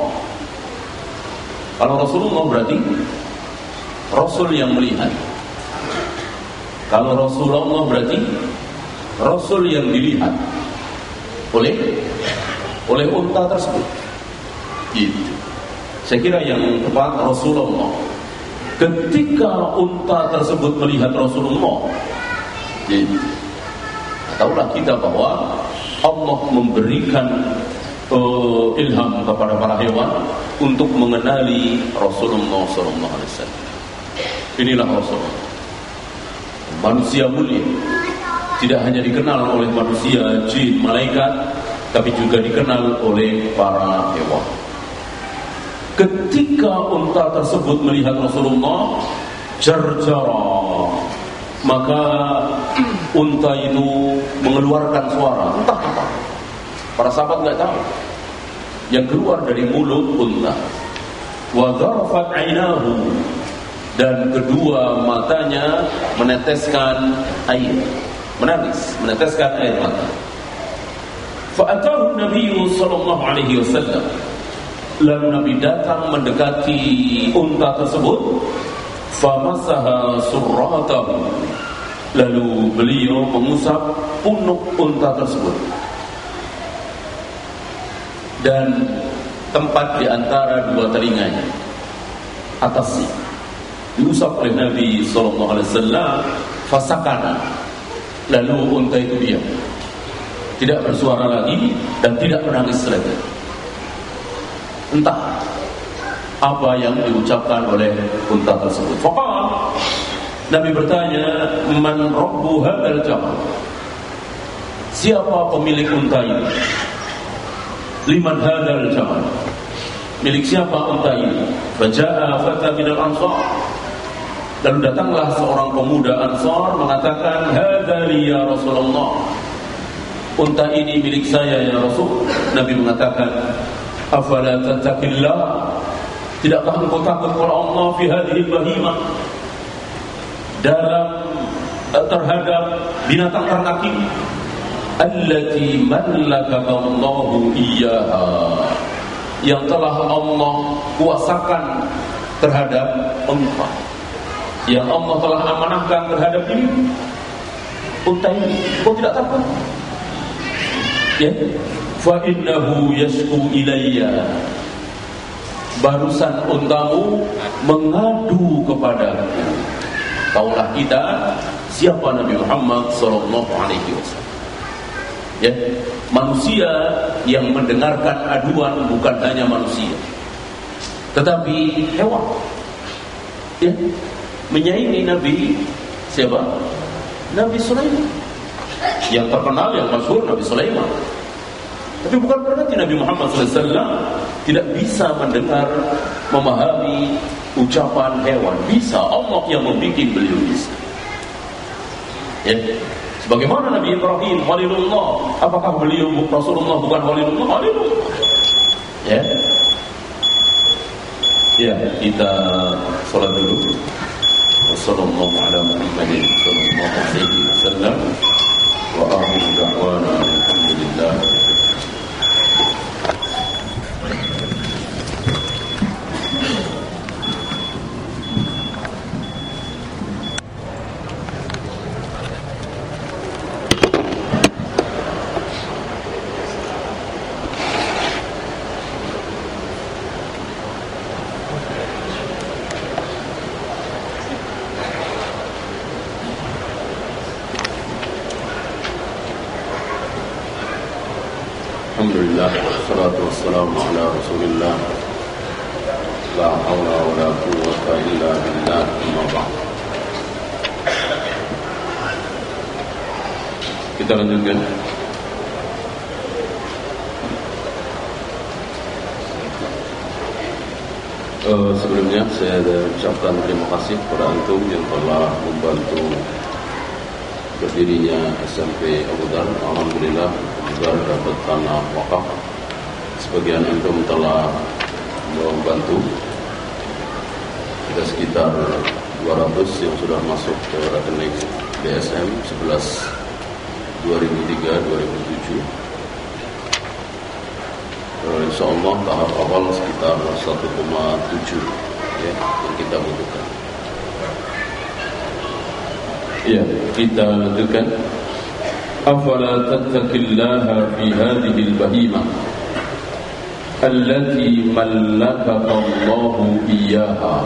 Kalau Rasulullah berarti Rasul yang melihat. Kalau Rasulullah berarti Rasul yang dilihat oleh oleh unta tersebut. Gitu. Saya kira yang tepat Rasulullah. Ketika unta tersebut melihat Rasulullah, gitu. Tahulah kita bahwa Allah memberikan uh, ilham kepada para hewan untuk mengenali Rasulullah sallallahu alaihi wasallam. Inilah Rasulullah. Manusia mulia, tidak hanya dikenal oleh manusia, jin, malaikat, tapi juga dikenal oleh para hewan. Ketika unta tersebut melihat Rasulullah, jarjara, maka unta itu mengeluarkan suara, entah apa. Para sahabat nggak tahu. Yang keluar dari mulut unta. Wa dharafat 'ainahu, dan kedua matanya meneteskan air, menangis, meneteskan air mata. Fa'atahu Nabi sallallahu alaihi wasallam. Lalu Nabi datang mendekati unta tersebut. Famasaha surratahu. Lalu beliau mengusap punuk unta tersebut dan tempat di antara dua telinganya, atasnya diusap oleh Nabi sallallahu alaihi wasallam. Fasakana. Lalu unta itu diam, tidak bersuara lagi dan tidak menangis lagi. Entah apa yang diucapkan oleh unta tersebut. Faqala, Nabi bertanya, man rabbu hadzal jamal? Siapa pemilik unta ini? Liman hadzal jamal? Milik siapa unta ini? Faja'a fata minal ansar. Lalu datanglah seorang pemuda Ansar mengatakan, hadza li ya Rasulullah. Unta ini milik saya ya Rasul. Nabi mengatakan, afala tattaqillah? Tidakkah engkau takut kepada Allah fi hadhihi bahimah? dalam terhadap binatang ternak ini, allati mallakamallahu iyyaha, yang telah Allah kuasakan terhadap unta, yang Allah telah amanahkan terhadap ini unta ini. Kau tidak takut? Ya, fa innahu yashku ilayya, barusan untamu mengadu kepadaku. Taulah kita siapa Nabi Muhammad sallallahu alaihi wasallam. Ya, manusia yang mendengarkan aduan bukan hanya manusia, tetapi hewan. Ya, menyaingi Nabi siapa? Nabi Sulaiman. Yang terkenal, yang masyhur Nabi Sulaiman. Tapi bukan berarti Nabi Muhammad sallallahu alaihi wasallam tidak bisa mendengar, memahami ucapan hewan. Bisa, Allah yang membuat beliau bisa. Ya, sebagaimana Nabi Ibrahim Khalilullah, apakah beliau Rasulullah bukan Khalilullah? Khalilullah. Ya, ya, kita salat dulu. Wassallallahu ala Muhammadin sallallahu alaihi wasallam wa akhiru da'wana alhamdulillah. Alhamdulillah, wassalatu wassalamu ala rasulillah, la hawla wa la quwwata illa billah, amma ba'd. Kita lanjutkan. Uh, sebelumnya saya ucapkan terima kasih kepada antum yang telah membantu berdirinya S M P Abu Dhar. Alhamdulillah juga dapat tanah wakaf. Sebagian antum telah membantu. Ada sekitar dua ratus yang sudah masuk ke rekening B S M sebelas dua ribu tiga dua ribu tujuh. Insyaallah tahap awal sekitar satu koma tujuh ya, yang kita butuhkan. Ya, kita lanjutkan. Afala tattaqillaha fi hadhihi al-bahimah allati mallaka Allahu iyyaha.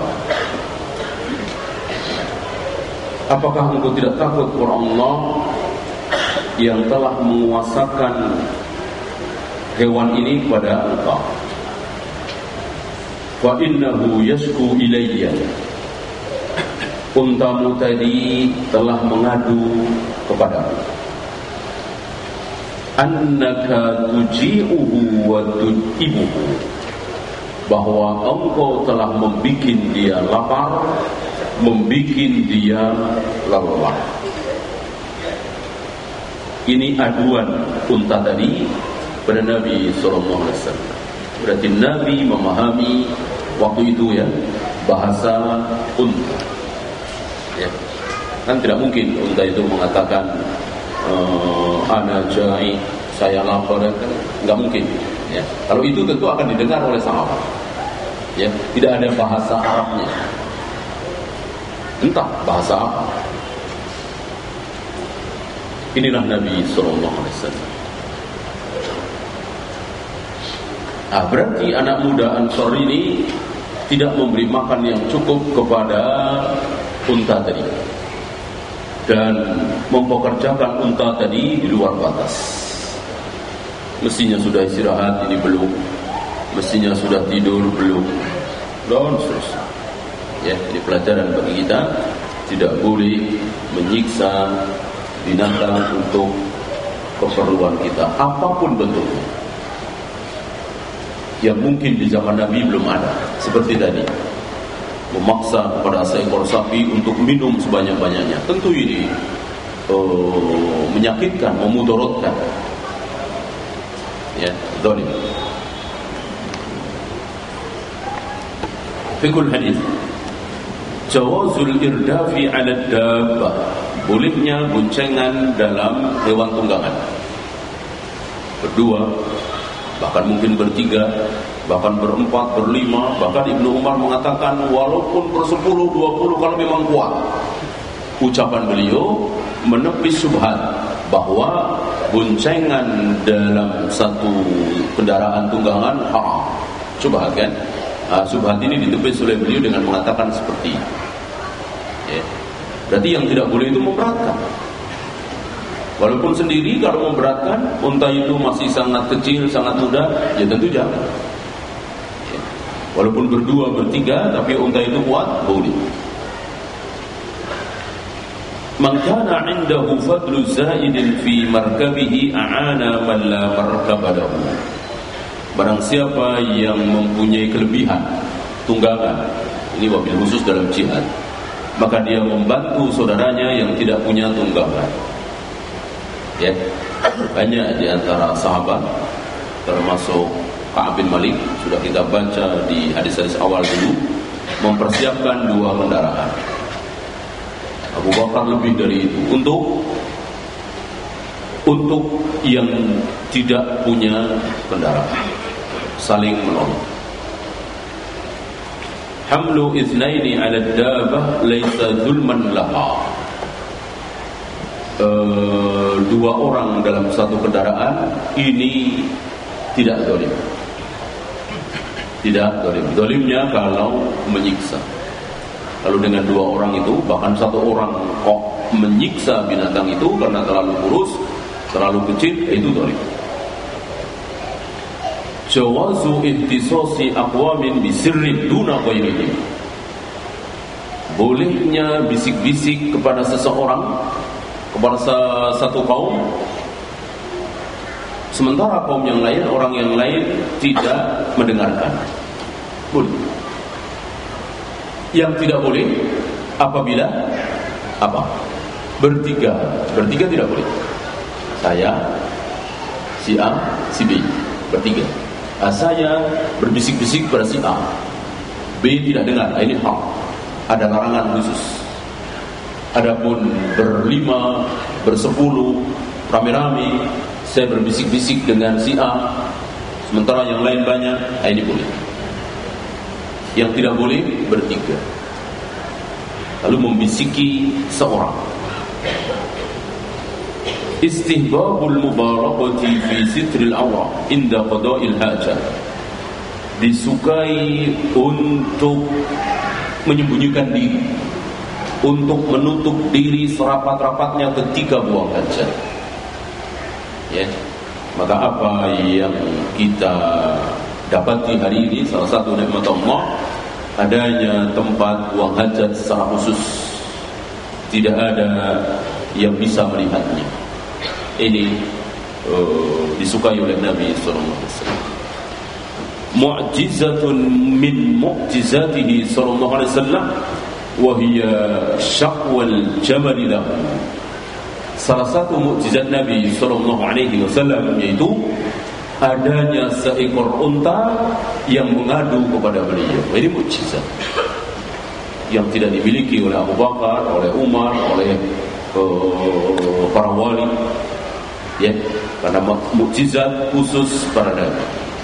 Apakah engkau tidak takut kepada Allah yang telah menguasakan hewan ini kepada engkau? Wa innahu yashku ilayya, untamu tadi telah mengadu kepadamu, annaka tuji'uhu wa tu'ibuhu, bahwa engkau telah membikin dia lapar, membikin dia lelah. Ini aduan unta tadi pada Nabi sallallahu alaihi wasallam. Berarti Nabi memahami waktu itu ya bahasa unta. Ya. Kan tidak mungkin unta itu mengatakan uh, ana ja'i, saya lapar, kan enggak mungkin ya. Kalau itu tentu akan didengar oleh sahabat. Ya, tidak ada bahasa Arabnya. Entah bahasa apa. Inilah Nabi sallallahu alaihi wasallam. Ah, berarti anak muda Ansor ini tidak memberi makan yang cukup kepada unta tadi, dan mempekerjakan unta tadi di luar batas. Mestinya sudah istirahat, ini belum. Mestinya sudah tidur, belum. Dan seterusnya. Ya, ini pelajaran bagi kita. Tidak boleh menyiksa binatang untuk keperluan kita, apapun bentuknya. Yang mungkin di zaman Nabi belum ada. Seperti tadi, memaksa kepada seekor sapi untuk minum sebanyak-banyaknya. Tentu ini uh, menyakitkan, memudaratkan. Ya, zalim. Fikul hadis. Jawazul irdafi 'ala dabbah, bolehnya goncengan dalam hewan tunggangan. Berdua, bahkan mungkin bertiga, bahkan berempat, berlima. Bahkan Ibnu Umar mengatakan walaupun bersepuluh, dua puluh kalau memang kuat. Ucapan beliau menepis syubhat bahwa goncengan dalam satu kendaraan tunggangan haram. Syubhat kan? Nah, syubhat ini ditepis oleh beliau dengan mengatakan seperti ini. Ya. Berarti yang tidak boleh itu memberatkan. Walaupun sendiri kalau memberatkan, unta itu masih sangat kecil, sangat muda, ya tentu jangan. Ya. Walaupun berdua, bertiga, tapi unta itu kuat, boleh. Man kana 'indahu fadlu zaidin fi markabihi a'ana man la markaba lahu. Barang siapa yang mempunyai kelebihan tunggangan, ini wabil khusus dalam jihad, maka dia membantu saudaranya yang tidak punya tunggangan. Ya, banyak di antara sahabat, termasuk Ka'ab bin Malik, sudah kita baca di hadis-hadis awal dulu, mempersiapkan dua kendaraan. Abu Bakar lebih dari itu untuk untuk yang tidak punya kendaraan, saling menolong. Hamlu itsnaini 'ala dabbah laisa zulman laha. Uh, dua orang dalam satu kendaraan ini tidak zalim. Tidak zalim. Zalimnya kalau menyiksa. Lalu dengan dua orang itu, bahkan satu orang kok menyiksa binatang itu karena terlalu kurus, terlalu kecil, itu zalim. Jawazu ihtisasi aqwamin bisirrin duna ghairihim. Bolehnya bisik-bisik kepada seseorang, kepada satu kaum, sementara kaum yang lain, orang yang lain tidak mendengarkan. Boleh. Yang tidak boleh apabila apa? Bertiga. Bertiga tidak boleh. Saya, si A, si B, bertiga. Nah, saya berbisik-bisik pada si A, B tidak dengar. Ini hak. Ada larangan khusus. Adapun berlima, bersepuluh, rame-rame, saya berbisik-bisik dengan si A, sementara yang lain banyak, ini boleh. Yang tidak boleh bertiga. Lalu membisiki seorang. Istihbabul mubarakati fi sitril awra inda qada'il hajah. Disukai untuk menyembunyikan diri, untuk menutup diri serapat-rapatnya ketika buang hajat. Ya. Maka apa yang kita dapati hari ini, salah satu nikmat Allah, adanya tempat buang hajat secara khusus. Tidak ada yang bisa melihatnya. Ini uh, disukai oleh Nabi sallallahu alaihi wasallam. Mu'jizatun min mu'jizatihi sallallahu alaihi wasallam wa hiya syaqwal jamal lahu. Salah satu mukjizat Nabi sallallahu alaihi wasallam yaitu adanya seekor unta yang mengadu kepada beliau. Ini mukjizat yang tidak dimiliki oleh Abu Bakar, oleh Umar, oleh uh, para wali. Ya, karena mukjizat khusus para nabi.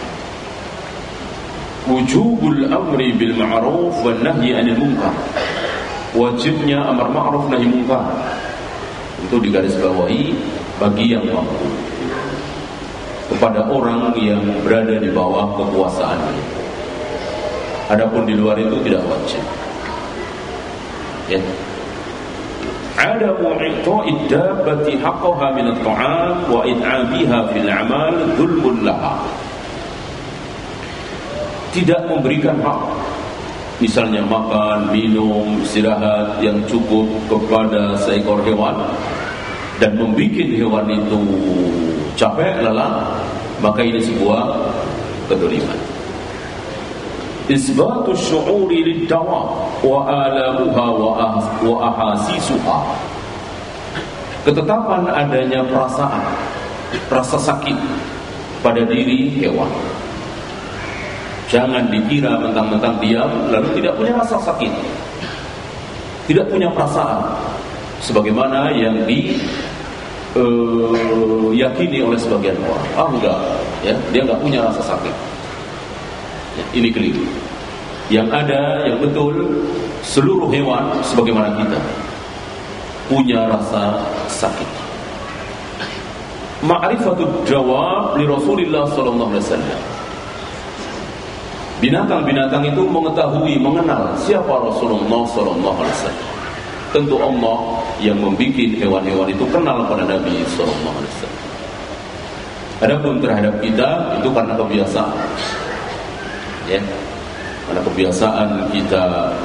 Wujubul amri bil ma'ruf wan nahyi 'anil munkar. Wajibnya amar ma'ruf nahi munkar. Itu digarisbawahi bagi yang mampu, kepada orang yang berada di bawah kekuasaannya. Adapun di luar itu tidak wajib. Ya. Adamu i'ta'id dabbati haqqaha min at-ta'am wa it'abiha fil a'mal dzulmun laha. Tidak memberikan hak, misalnya makan, minum, istirahat yang cukup kepada seekor hewan, dan membuat hewan itu capek, lelah, maka ini sebuah kedzaliman. Isbatu syu'uri lid-dawa wa alamuha wa ahasisuha. Ketetapan adanya perasaan, rasa sakit pada diri hewan. Jangan dikira mentang-mentang diam lalu tidak punya rasa sakit. tidak punya perasaan sebagaimana yang di uh, yakini oleh sebagian orang. Ah enggak, ya, dia enggak punya rasa sakit. Ya, ini keliru. Yang ada, yang betul, seluruh hewan sebagaimana kita punya rasa sakit. Ma'rifatud jawab li Rasulillah sallallahu alaihi wasallam. Binatang-binatang itu mengetahui, mengenal siapa Rasulullah sallallahu alaihi wasallam. Tentu Allah yang membuat hewan-hewan itu kenal pada Nabi sallallahu alaihi wasallam. Adapun terhadap kita itu karena kebiasaan. Ya. Karena kebiasaan kita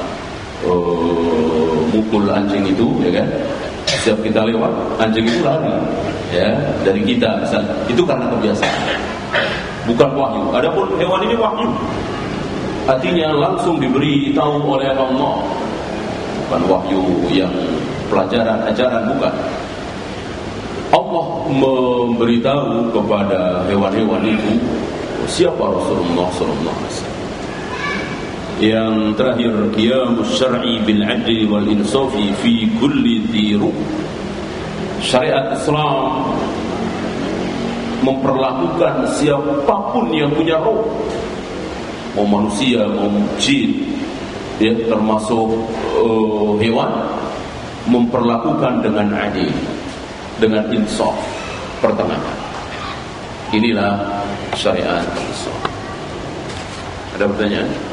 uh, mukul anjing itu, ya kan? Setiap kita lewat, anjing itu lari, ya, dari kita. Misalnya. Itu karena kebiasaan, bukan wahyu. Adapun hewan ini wahyu, artinya langsung diberi tahu oleh Allah, bukan wahyu yang pelajaran, ajaran, bukan. Allah memberitahu kepada hewan-hewan itu siapa Rasulullah sallallahu alaihi wasallam. Yang terakhir, qiyamus syar'i bil 'adli wal insafi fi kulli dhiru. Syariat Islam memperlakukan siapapun yang punya roh, mau manusia, mau jin, ya, termasuk uh, hewan, memperlakukan dengan adil, dengan insaf, pertengahan. Inilah syariat Islam. Ada pertanyaan?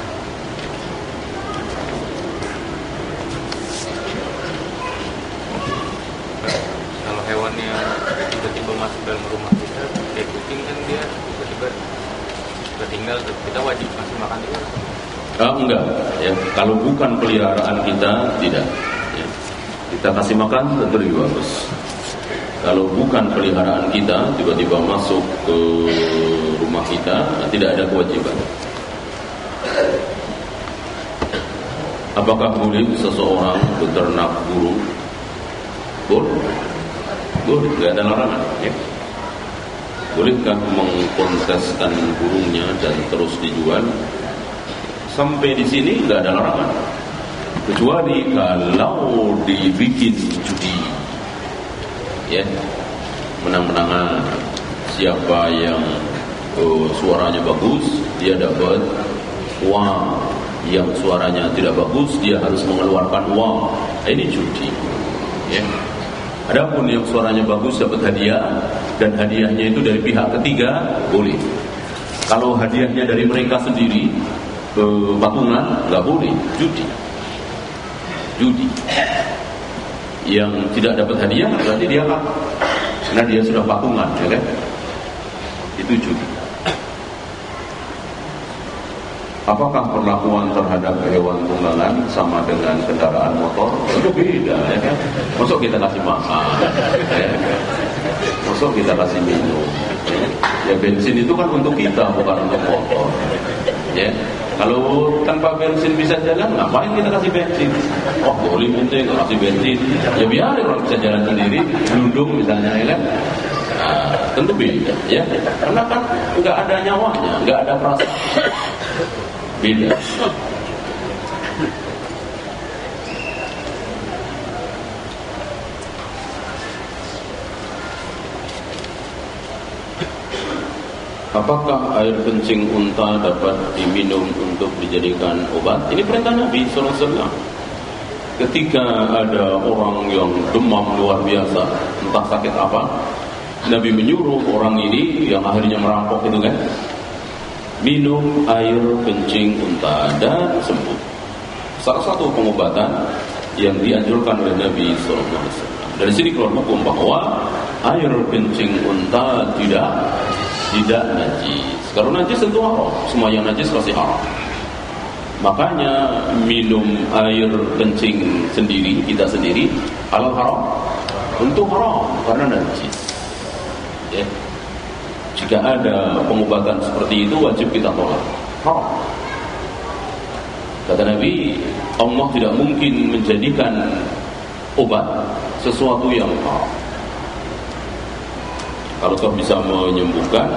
Masuk dalam rumah kita, kayak kucing kan dia tiba-tiba tinggal, kita wajib masih makan juga? Ah, enggak, ya. Kalau bukan peliharaan kita, tidak. Ya. Kita kasih makan tentu lebih bagus. Kalau bukan peliharaan kita, tiba-tiba masuk ke rumah kita, tidak ada kewajiban. Apakah boleh seseorang beternak burung? Boleh. Boleh, tidak ada larangan, ya. Bolehkah mengkonteskan burungnya dan terus dijual? Sampai di sini tidak ada larangan, kecuali kalau dibikin judi, ya, menang-menangan. Siapa yang oh, suaranya bagus, dia dapat uang. Yang suaranya tidak bagus, dia harus mengeluarkan uang. Ini judi, ya. Adapun yang suaranya bagus dapat hadiah, dan hadiahnya itu dari pihak ketiga, boleh. Kalau hadiahnya dari mereka sendiri, ke patungan, nggak boleh. Judi, judi. Yang tidak dapat hadiah berarti dia kalah, karena dia sudah patungan, ya kan? Itu judi. Apakah perlakuan terhadap hewan tunggangan sama dengan kendaraan motor? Itu beda, ya kan? Masuk kita kasih makan, ya kan? Masuk kita kasih minum. Ya, bensin itu kan untuk kita, bukan untuk motor. Ya, kalau tanpa bensin bisa jalan, ngapain kita kasih bensin? Oh, boleh bensin, kasih bensin. Ya biar orang bisa jalan sendiri, dudung misalnya, ya kan? Nah, tentu beda, ya. Karena kan nggak ada nyawanya, nggak ada perasaan. Beda. Apakah air kencing unta dapat diminum untuk dijadikan obat? Ini perintah Nabi sallallahu alaihi wasallam. Ketika ada orang yang demam luar biasa, entah sakit apa, Nabi menyuruh orang ini yang akhirnya merampok itu kan, minum air kencing unta dan sembuh. Salah satu pengobatan yang dianjurkan oleh Nabi sallallahu alaihi wasallam. Dari sini keluar hukum bahwa air kencing unta tidak tidak najis. Kalau najis tentu haram. Semua yang najis pasti haram. Makanya minum air kencing sendiri, kita sendiri, halal haram? Tentu haram karena najis. Ya. Jika ada pengobatan seperti itu, wajib kita tolak. Haram. Kata Nabi, Allah tidak mungkin menjadikan obat sesuatu yang haram. Kalau kau bisa menyembuhkan,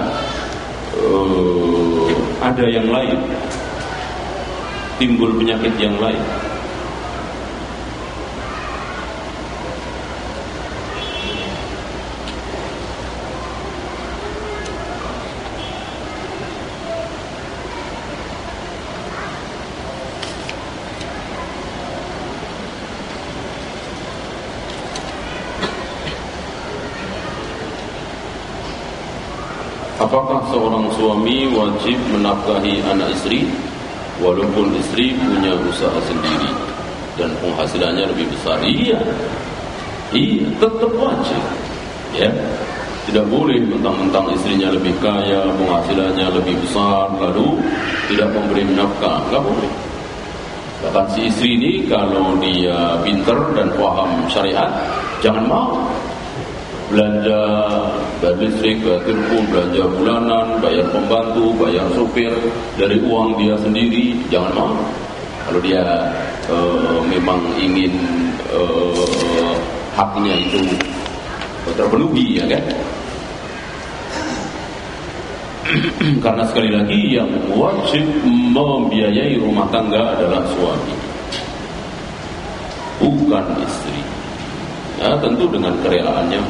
uh, ada yang lain, timbul penyakit yang lain. Apakah seorang suami wajib menafkahi anak istri walaupun istri punya usaha sendiri dan penghasilannya lebih besar? Iya, iya, tetap wajib. Ya, tidak boleh mentang-mentang istrinya lebih kaya, penghasilannya lebih besar, lalu tidak memberi nafkah. Nggak boleh. Bahkan si istri ini kalau dia pintar dan paham syariat, jangan mau belanja bayar listrik, bayar telepon, belanja bulanan, bayar pembantu, bayar sopir dari uang dia sendiri, jangan mau. Kalau dia uh, memang ingin uh, haknya itu terpenuhi, ya kan? Karena sekali lagi yang wajib membiayai rumah tangga adalah suami, bukan istri. Ya, tentu dengan kerelaannya.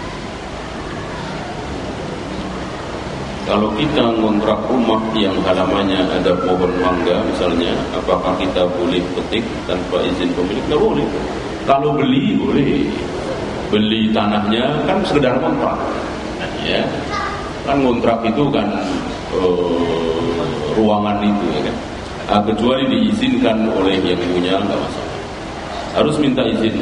Kalau kita ngontrak rumah yang halamannya ada pohon mangga misalnya, apakah kita boleh petik tanpa izin pemilik? Tidak boleh. Kalau beli boleh. Beli tanahnya kan sekedar kontrak, ya. Kan kontrak itu kan uh, ruangan itu, ya kan. Nah, kecuali diizinkan oleh yang punya, nggak masalah. Harus minta izin.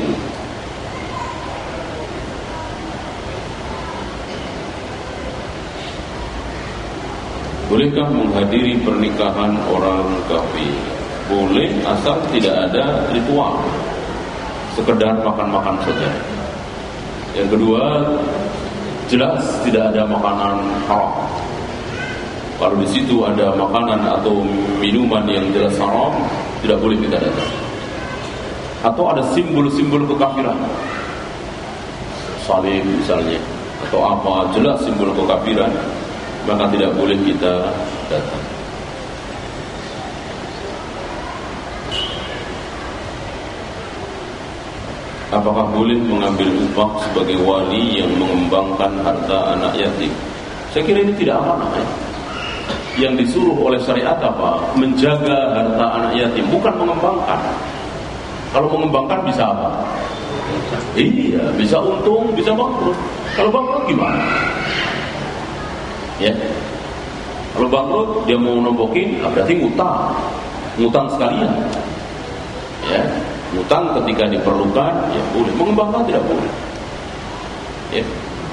Bolehkah menghadiri pernikahan orang kafir? Boleh, asal tidak ada ritual, sekedar makan-makan saja. Yang kedua, jelas tidak ada makanan haram. Kalau di situ ada makanan atau minuman yang jelas haram, tidak boleh kita datang. Atau ada simbol-simbol kekafiran, salib misalnya, atau apa jelas simbol kekafiran, maka tidak boleh kita datang. Apakah boleh mengambil upah sebagai wali yang mengembangkan harta anak yatim? Saya kira ini tidak amanah, ya. Yang disuruh oleh syariat apa? Menjaga harta anak yatim, bukan mengembangkan. Kalau mengembangkan bisa apa? Iya, bisa untung, bisa bangkrut. Kalau bangkrut gimana? Ya, kalau bangkrut dia mau nombokin, berarti ngutang, ngutang sekalian. Ya, ngutang ketika diperlukan, ya boleh. Mengembangkan tidak boleh. Ya,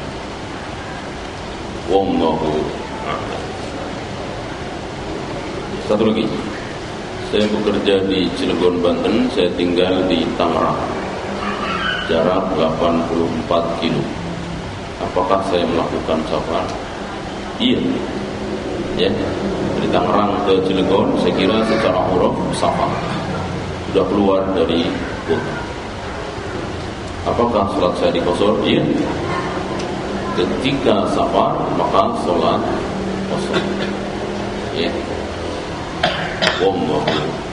wallahu a'lam. Satu lagi, saya bekerja di Cilegon, Banten. Saya tinggal di Tangerang, jarak delapan puluh empat kilo. Apakah saya melakukan safar? Iya, ya, dari Tangerang ke Cilegon, saya kira secara uruf safar, sudah keluar dari kota. Apakah sholat saya dikosor? Iya. Ketika safar maka sholat kosor. Ya. Wallahu.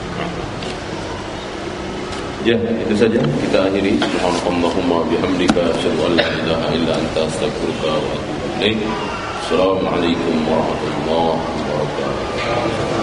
Ya, itu saja kita akhiri. Subhanallahumma bihamdika asyhadu an la ilaha illa anta astaghfiruka wa atubu ilaik. Assalamualaikum warahmatullahi wabarakatuh.